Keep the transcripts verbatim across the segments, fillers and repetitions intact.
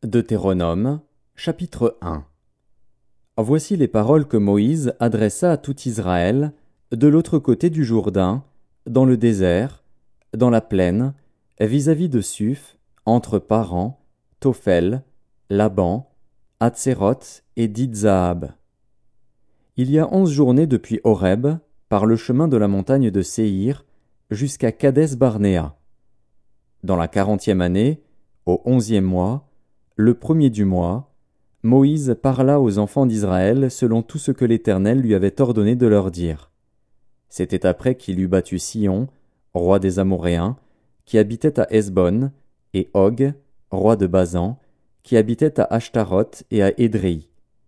Deutéronome, chapitre un. Voici les paroles que Moïse adressa à tout Israël, de l'autre côté du Jourdain, dans le désert, dans la plaine, vis-à-vis de Suph, entre Paran, Tophel, Laban, Hatséroth et Dizahab. Il y a onze journées depuis Horeb, par le chemin de la montagne de Séhir, jusqu'à Kadès-Barnéa. Dans la quarantième année, au onzième mois, le premier du mois, Moïse parla aux enfants d'Israël selon tout ce que l'Éternel lui avait ordonné de leur dire. C'était après qu'il eut battu Sihon, roi des Amoréens, qui habitait à Hesbon, et Og, roi de Basan, qui habitait à Ashtaroth et à Édréi.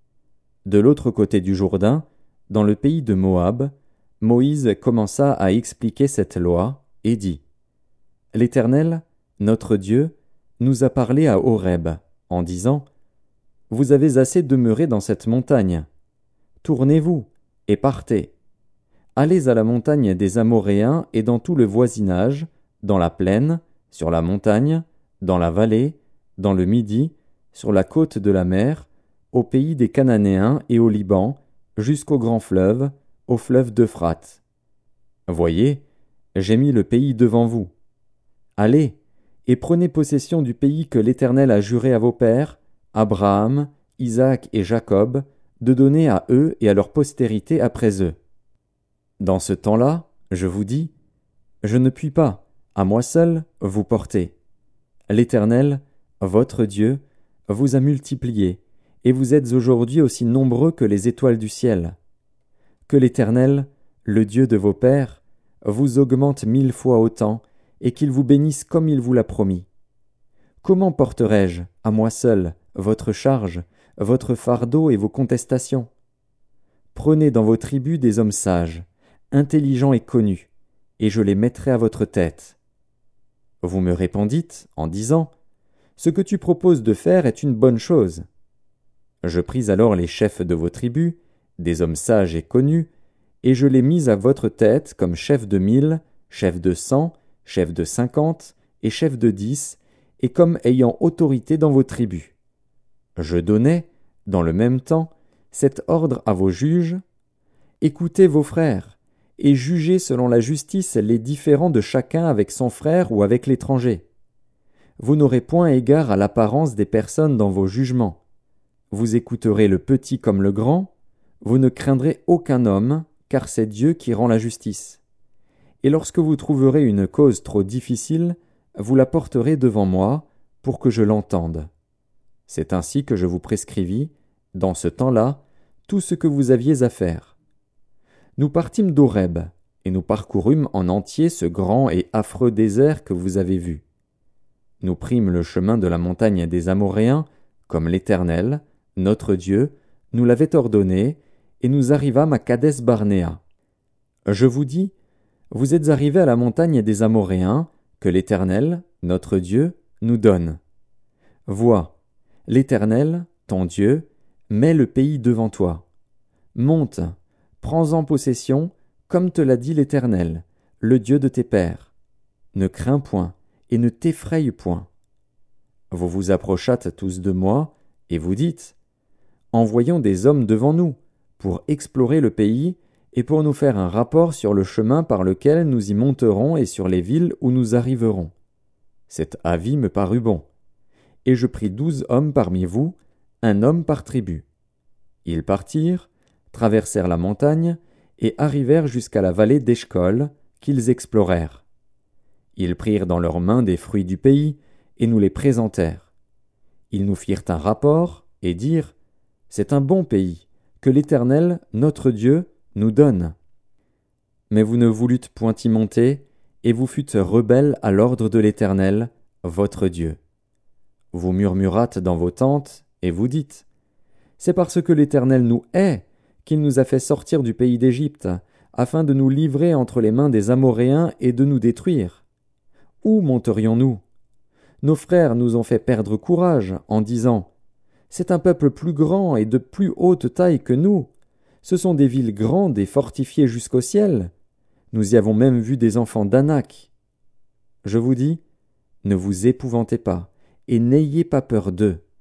De l'autre côté du Jourdain, dans le pays de Moab, Moïse commença à expliquer cette loi, et dit : L'Éternel, notre Dieu, nous a parlé à Horeb, en disant : Vous avez assez demeuré dans cette montagne. Tournez-vous, et partez. Allez à la montagne des Amoréens et dans tout le voisinage, dans la plaine, sur la montagne, dans la vallée, dans le Midi, sur la côte de la mer, au pays des Cananéens et au Liban, jusqu'au grand fleuve, au fleuve d'Euphrate. Voyez, j'ai mis le pays devant vous. Allez, et prenez possession du pays que l'Éternel a juré à vos pères, Abraham, Isaac et Jacob, de donner à eux et à leur postérité après eux. Dans ce temps-là, je vous dis, je ne puis pas, à moi seul, vous porter. L'Éternel, votre Dieu, vous a multipliés, et vous êtes aujourd'hui aussi nombreux que les étoiles du ciel. Que l'Éternel, le Dieu de vos pères, vous augmente mille fois autant, et qu'il vous bénisse comme il vous l'a promis. Comment porterai-je, à moi seul, votre charge, votre fardeau et vos contestations ? Prenez dans vos tribus des hommes sages, intelligents et connus, et je les mettrai à votre tête. Vous me répondîtes en disant : Ce que tu proposes de faire est une bonne chose. Je pris alors les chefs de vos tribus, des hommes sages et connus, et je les mis à votre tête comme chefs de mille, chefs de cent, chefs de cinquante et chefs de dix, et comme ayant autorité dans vos tribus. Je donnai, dans le même temps, cet ordre à vos juges : Écoutez vos frères, et jugez selon la justice les différends de chacun avec son frère ou avec l'étranger. Vous n'aurez point égard à l'apparence des personnes dans vos jugements. Vous écouterez le petit comme le grand, vous ne craindrez aucun homme, car c'est Dieu qui rend la justice. Et lorsque vous trouverez une cause trop difficile, vous la porterez devant moi, pour que je l'entende. C'est ainsi que je vous prescrivis, dans ce temps-là, tout ce que vous aviez à faire. Nous partîmes d'Horeb, et nous parcourûmes en entier ce grand et affreux désert que vous avez vu. Nous prîmes le chemin de la montagne des Amoréens, comme l'Éternel, notre Dieu, nous l'avait ordonné, et nous arrivâmes à Kadès-Barnéa. Je vous dis, vous êtes arrivés à la montagne des Amoréens, que l'Éternel, notre Dieu, nous donne. Vois, l'Éternel, ton Dieu, met le pays devant toi. Monte, prends-en possession, comme te l'a dit l'Éternel, le Dieu de tes pères. Ne crains point, et ne t'effraie point. Vous vous approchâtes tous de moi, et vous dites : Envoyons des hommes devant nous, pour explorer le pays, et pour nous faire un rapport sur le chemin par lequel nous y monterons et sur les villes où nous arriverons. Cet avis me parut bon. Et je pris douze hommes parmi vous, un homme par tribu. Ils partirent, traversèrent la montagne, et arrivèrent jusqu'à la vallée d'Eshcol, qu'ils explorèrent. Ils prirent dans leurs mains des fruits du pays, et nous les présentèrent. Ils nous firent un rapport, et dirent : C'est un bon pays, que l'Éternel, notre Dieu, nous donne. Mais vous ne voulûtes point y monter, et vous fûtes rebelles à l'ordre de l'Éternel, votre Dieu. Vous murmurâtes dans vos tentes, et vous dites : C'est parce que l'Éternel nous hait, qu'il nous a fait sortir du pays d'Égypte, afin de nous livrer entre les mains des Amoréens et de nous détruire. Où monterions-nous ? Nos frères nous ont fait perdre courage, en disant : C'est un peuple plus grand et de plus haute taille que nous. Ce sont des villes grandes et fortifiées jusqu'au ciel. Nous y avons même vu des enfants d'Anak. Je vous dis, ne vous épouvantez pas, et n'ayez pas peur d'eux.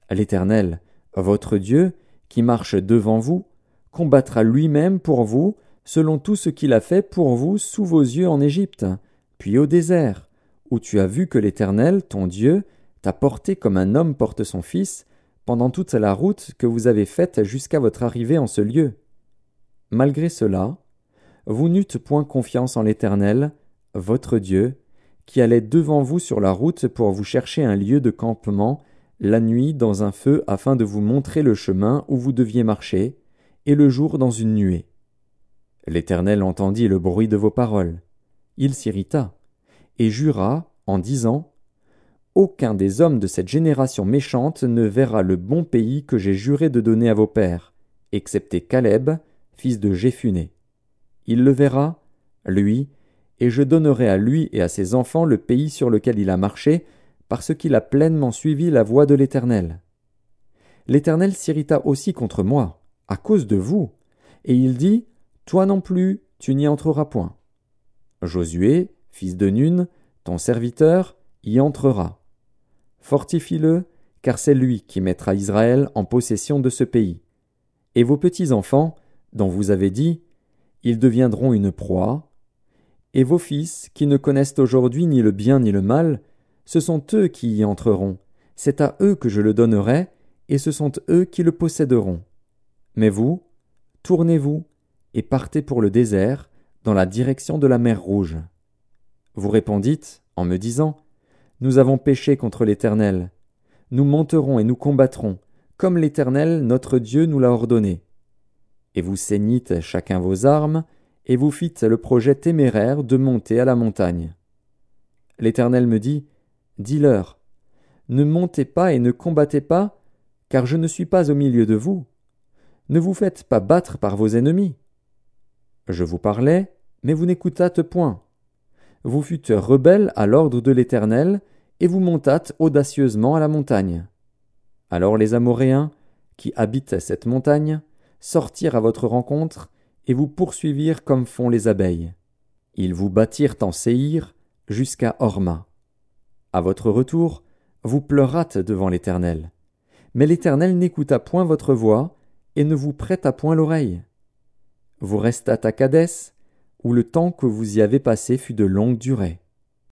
L'Éternel, votre Dieu, qui marche devant vous, combattra lui-même pour vous, selon tout ce qu'il a fait pour vous sous vos yeux en Égypte, puis au désert, où tu as vu que l'Éternel, ton Dieu, t'a porté comme un homme porte son fils, pendant toute la route que vous avez faite jusqu'à votre arrivée en ce lieu. Malgré cela, vous n'eûtes point confiance en l'Éternel, votre Dieu, qui allait devant vous sur la route pour vous chercher un lieu de campement, la nuit dans un feu afin de vous montrer le chemin où vous deviez marcher, et le jour dans une nuée. L'Éternel entendit le bruit de vos paroles. Il s'irrita, et jura, en disant, « Aucun des hommes de cette génération méchante ne verra le bon pays que j'ai juré de donner à vos pères, excepté Caleb, fils de Jéphuné. Il le verra, lui, et je donnerai à lui et à ses enfants le pays sur lequel il a marché, parce qu'il a pleinement suivi la voie de l'Éternel. L'Éternel s'irrita aussi contre moi, à cause de vous, et il dit, « Toi non plus, tu n'y entreras point. » Josué, fils de Nun, ton serviteur, y entrera. Fortifie-le, car c'est lui qui mettra Israël en possession de ce pays. Et vos petits-enfants, dont vous avez dit, ils deviendront une proie, et vos fils, qui ne connaissent aujourd'hui ni le bien ni le mal, ce sont eux qui y entreront, c'est à eux que je le donnerai, et ce sont eux qui le posséderont. Mais vous, tournez-vous, et partez pour le désert, dans la direction de la mer Rouge. Vous répondîtes, en me disant, Nous avons péché contre l'Éternel. Nous monterons et nous combattrons, comme l'Éternel, notre Dieu, nous l'a ordonné. Et vous ceignîtes chacun vos armes, et vous fîtes le projet téméraire de monter à la montagne. L'Éternel me dit, Dis-leur, ne montez pas et ne combattez pas, car je ne suis pas au milieu de vous. Ne vous faites pas battre par vos ennemis. Je vous parlais, mais vous n'écoutâtes point. Vous fûtes rebelles à l'ordre de l'Éternel, et vous montâtes audacieusement à la montagne. Alors les Amoréens, qui habitent cette montagne, sortirent à votre rencontre, et vous poursuivirent comme font les abeilles. Ils vous battirent en Séhir, jusqu'à Horma. À votre retour, vous pleurâtes devant l'Éternel. Mais l'Éternel n'écouta point votre voix, et ne vous prêta point l'oreille. Vous restâtes à Kadès, où le temps que vous y avez passé fut de longue durée.